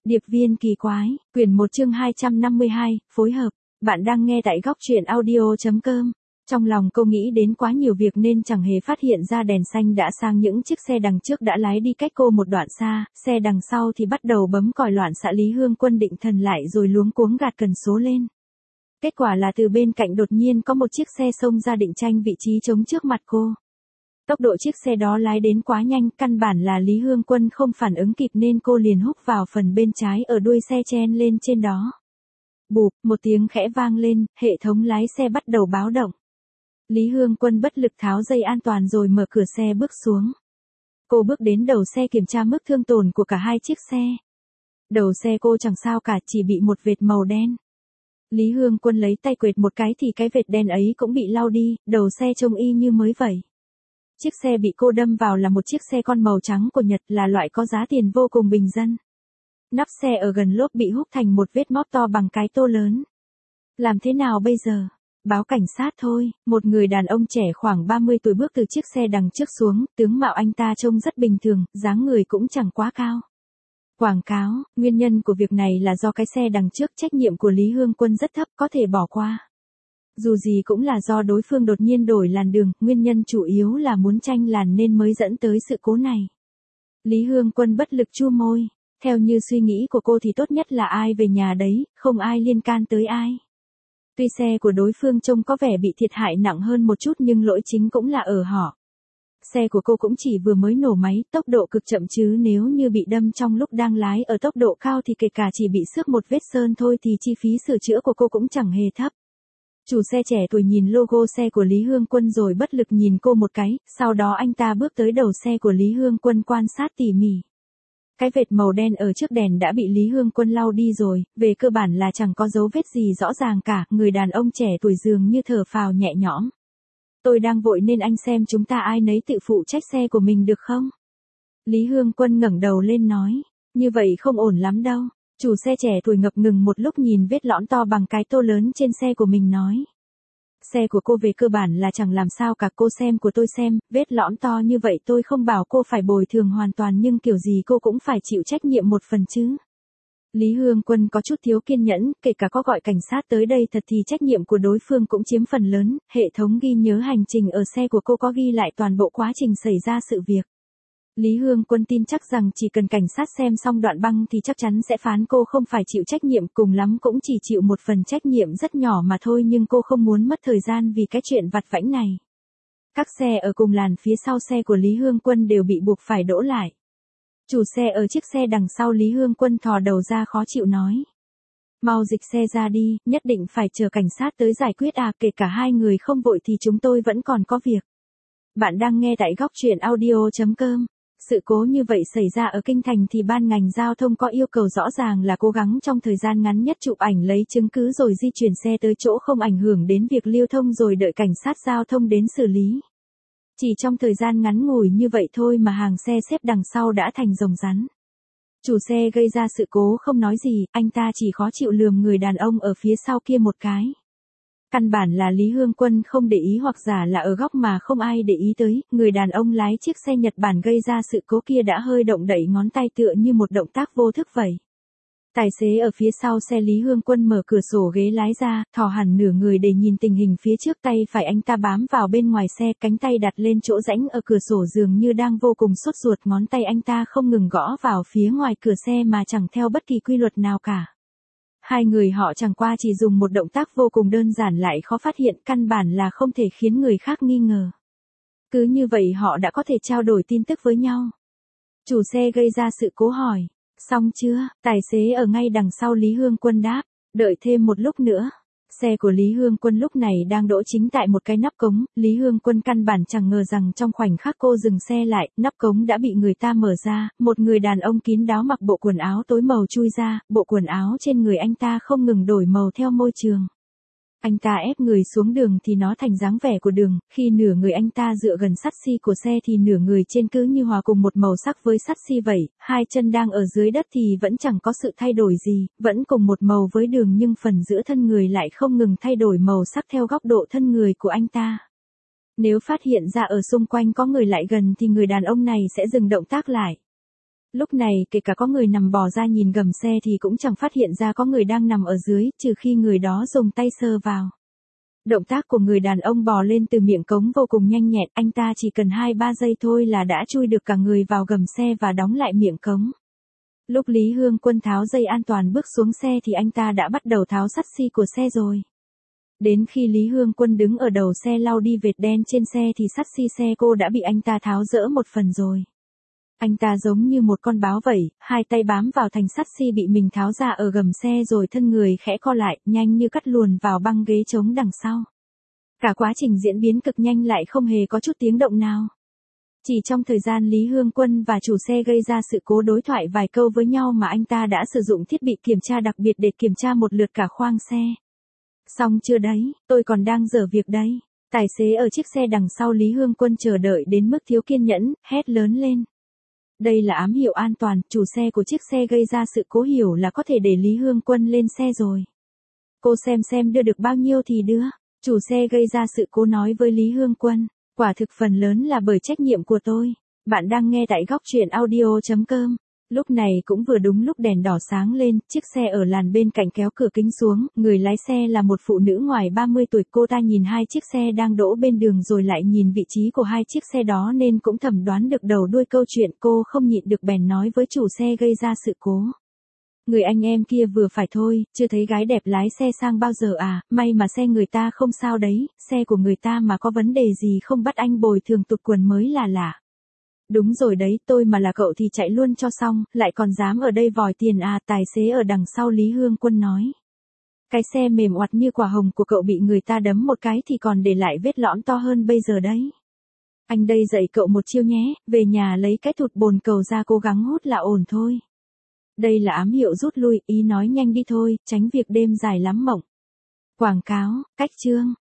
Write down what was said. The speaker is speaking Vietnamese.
Điệp viên kỳ quái, quyển 1 chương 252, phối hợp. Bạn đang nghe tại góc truyện audio.com. Trong lòng cô nghĩ đến quá nhiều việc nên chẳng hề phát hiện ra đèn xanh đã sang, những chiếc xe đằng trước đã lái đi cách cô một đoạn xa, xe đằng sau thì bắt đầu bấm còi loạn xạ. Lý Hương Quân định thần lại rồi luống cuống gạt cần số lên. Kết quả là từ bên cạnh đột nhiên có một chiếc xe xông ra định tranh vị trí trống trước mặt cô. Tốc độ chiếc xe đó lái đến quá nhanh, căn bản là Lý Hương Quân không phản ứng kịp nên cô liền húc vào phần bên trái ở đuôi xe chen lên trên đó. Bụp, một tiếng khẽ vang lên, hệ thống lái xe bắt đầu báo động. Lý Hương Quân bất lực tháo dây an toàn rồi mở cửa xe bước xuống. Cô bước đến đầu xe kiểm tra mức thương tổn của cả hai chiếc xe. Đầu xe cô chẳng sao cả, chỉ bị một vệt màu đen. Lý Hương Quân lấy tay quệt một cái thì cái vệt đen ấy cũng bị lau đi, đầu xe trông y như mới vậy. Chiếc xe bị cô đâm vào là một chiếc xe con màu trắng của Nhật, là loại có giá tiền vô cùng bình dân. Nắp xe ở gần lốp bị húc thành một vết móp to bằng cái tô lớn. Làm thế nào bây giờ? Báo cảnh sát thôi. Một người đàn ông trẻ khoảng 30 tuổi bước từ chiếc xe đằng trước xuống, tướng mạo anh ta trông rất bình thường, dáng người cũng chẳng quá cao. Quảng cáo, nguyên nhân của việc này là do cái xe đằng trước, trách nhiệm của Lý Hương Quân rất thấp, có thể bỏ qua. Dù gì cũng là do đối phương đột nhiên đổi làn đường, nguyên nhân chủ yếu là muốn tranh làn nên mới dẫn tới sự cố này. Lý Hương Quân bất lực chu môi. Theo như suy nghĩ của cô thì tốt nhất là ai về nhà đấy, không ai liên can tới ai. Tuy xe của đối phương trông có vẻ bị thiệt hại nặng hơn một chút nhưng lỗi chính cũng là ở họ. Xe của cô cũng chỉ vừa mới nổ máy, tốc độ cực chậm chứ nếu như bị đâm trong lúc đang lái ở tốc độ cao thì kể cả chỉ bị xước một vết sơn thôi thì chi phí sửa chữa của cô cũng chẳng hề thấp. Chủ xe trẻ tuổi nhìn logo xe của Lý Hương Quân rồi bất lực nhìn cô một cái, sau đó anh ta bước tới đầu xe của Lý Hương Quân quan sát tỉ mỉ. Cái vệt màu đen ở trước đèn đã bị Lý Hương Quân lau đi rồi, về cơ bản là chẳng có dấu vết gì rõ ràng cả, người đàn ông trẻ tuổi dường như thở phào nhẹ nhõm. Tôi đang vội nên anh xem chúng ta ai nấy tự phụ trách xe của mình được không? Lý Hương Quân ngẩng đầu lên nói, như vậy không ổn lắm đâu. Chủ xe trẻ tuổi ngập ngừng một lúc nhìn vết lõm to bằng cái tô lớn trên xe của mình nói. Xe của cô về cơ bản là chẳng làm sao cả, cô xem của tôi xem, vết lõm to như vậy tôi không bảo cô phải bồi thường hoàn toàn nhưng kiểu gì cô cũng phải chịu trách nhiệm một phần chứ. Lý Hương Quân có chút thiếu kiên nhẫn, kể cả có gọi cảnh sát tới đây thật thì trách nhiệm của đối phương cũng chiếm phần lớn, hệ thống ghi nhớ hành trình ở xe của cô có ghi lại toàn bộ quá trình xảy ra sự việc. Lý Hương Quân tin chắc rằng chỉ cần cảnh sát xem xong đoạn băng thì chắc chắn sẽ phán cô không phải chịu trách nhiệm, cùng lắm cũng chỉ chịu một phần trách nhiệm rất nhỏ mà thôi, nhưng cô không muốn mất thời gian vì cái chuyện vặt vãnh này. Các xe ở cùng làn phía sau xe của Lý Hương Quân đều bị buộc phải đỗ lại. Chủ xe ở chiếc xe đằng sau Lý Hương Quân thò đầu ra khó chịu nói. Mau dịch xe ra đi, nhất định phải chờ cảnh sát tới giải quyết à, kể cả hai người không vội thì chúng tôi vẫn còn có việc. Bạn đang nghe tại góc truyện audio.com. Sự cố như vậy xảy ra ở Kinh Thành thì ban ngành giao thông có yêu cầu rõ ràng là cố gắng trong thời gian ngắn nhất chụp ảnh lấy chứng cứ rồi di chuyển xe tới chỗ không ảnh hưởng đến việc lưu thông rồi đợi cảnh sát giao thông đến xử lý. Chỉ trong thời gian ngắn ngủi như vậy thôi mà hàng xe xếp đằng sau đã thành rồng rắn. Chủ xe gây ra sự cố không nói gì, anh ta chỉ khó chịu lườm người đàn ông ở phía sau kia một cái. Căn bản là Lý Hương Quân không để ý hoặc giả là ở góc mà không ai để ý tới, người đàn ông lái chiếc xe Nhật Bản gây ra sự cố kia đã hơi động đậy ngón tay tựa như một động tác vô thức vậy. Tài xế ở phía sau xe Lý Hương Quân mở cửa sổ ghế lái ra, thò hẳn nửa người để nhìn tình hình phía trước, tay phải anh ta bám vào bên ngoài xe, cánh tay đặt lên chỗ rãnh ở cửa sổ dường như đang vô cùng sốt ruột, ngón tay anh ta không ngừng gõ vào phía ngoài cửa xe mà chẳng theo bất kỳ quy luật nào cả. Hai người họ chẳng qua chỉ dùng một động tác vô cùng đơn giản lại khó phát hiện, căn bản là không thể khiến người khác nghi ngờ. Cứ như vậy họ đã có thể trao đổi tin tức với nhau. Chủ xe gây ra sự cố hỏi, xong chưa? Tài xế ở ngay đằng sau Lý Hương Quân đáp, đợi thêm một lúc nữa. Xe của Lý Hương Quân lúc này đang đỗ chính tại một cái nắp cống, Lý Hương Quân căn bản chẳng ngờ rằng trong khoảnh khắc cô dừng xe lại, nắp cống đã bị người ta mở ra, một người đàn ông kín đáo mặc bộ quần áo tối màu chui ra, bộ quần áo trên người anh ta không ngừng đổi màu theo môi trường. Anh ta ép người xuống đường thì nó thành dáng vẻ của đường, khi nửa người anh ta dựa gần sắt xi của xe thì nửa người trên cứ như hòa cùng một màu sắc với sắt xi vậy, hai chân đang ở dưới đất thì vẫn chẳng có sự thay đổi gì, vẫn cùng một màu với đường nhưng phần giữa thân người lại không ngừng thay đổi màu sắc theo góc độ thân người của anh ta. Nếu phát hiện ra ở xung quanh có người lại gần thì người đàn ông này sẽ dừng động tác lại. Lúc này kể cả có người nằm bò ra nhìn gầm xe thì cũng chẳng phát hiện ra có người đang nằm ở dưới, trừ khi người đó dùng tay sờ vào. Động tác của người đàn ông bò lên từ miệng cống vô cùng nhanh nhẹn, anh ta chỉ cần 2-3 giây thôi là đã chui được cả người vào gầm xe và đóng lại miệng cống. Lúc Lý Hương Quân tháo dây an toàn bước xuống xe thì anh ta đã bắt đầu tháo sắt xi của xe rồi. Đến khi Lý Hương Quân đứng ở đầu xe lau đi vệt đen trên xe thì sắt xi xe cô đã bị anh ta tháo dỡ một phần rồi. Anh ta giống như một con báo vậy, hai tay bám vào thành sắt xi bị mình tháo ra ở gầm xe rồi thân người khẽ co lại, nhanh như cắt luồn vào băng ghế trống đằng sau. Cả quá trình diễn biến cực nhanh lại không hề có chút tiếng động nào. Chỉ trong thời gian Lý Hương Quân và chủ xe gây ra sự cố đối thoại vài câu với nhau mà anh ta đã sử dụng thiết bị kiểm tra đặc biệt để kiểm tra một lượt cả khoang xe. Xong chưa đấy, tôi còn đang dở việc đấy. Tài xế ở chiếc xe đằng sau Lý Hương Quân chờ đợi đến mức thiếu kiên nhẫn, hét lớn lên. Đây là ám hiệu an toàn, chủ xe của chiếc xe gây ra sự cố hiểu là có thể để Lý Hương Quân lên xe rồi. Cô xem đưa được bao nhiêu thì đưa. Chủ xe gây ra sự cố nói với Lý Hương Quân. Quả thực phần lớn là bởi trách nhiệm của tôi. Bạn đang nghe tại góc truyện audio.com. Lúc này cũng vừa đúng lúc đèn đỏ sáng lên, chiếc xe ở làn bên cạnh kéo cửa kính xuống, người lái xe là một phụ nữ ngoài 30 tuổi, cô ta nhìn hai chiếc xe đang đỗ bên đường rồi lại nhìn vị trí của hai chiếc xe đó nên cũng thẩm đoán được đầu đuôi câu chuyện, cô không nhịn được bèn nói với chủ xe gây ra sự cố. Người anh em kia vừa phải thôi, chưa thấy gái đẹp lái xe sang bao giờ à, may mà xe người ta không sao đấy, xe của người ta mà có vấn đề gì không bắt anh bồi thường tụt quần mới là lạ. Đúng rồi đấy, tôi mà là cậu thì chạy luôn cho xong, lại còn dám ở đây vòi tiền à, tài xế ở đằng sau Lý Hương Quân nói. Cái xe mềm oặt như quả hồng của cậu bị người ta đấm một cái thì còn để lại vết lõm to hơn bây giờ đấy. Anh đây dạy cậu một chiêu nhé, về nhà lấy cái thụt bồn cầu ra cố gắng hút là ổn thôi. Đây là ám hiệu rút lui, ý nói nhanh đi thôi, tránh việc đêm dài lắm mộng. Quảng cáo, cách chương.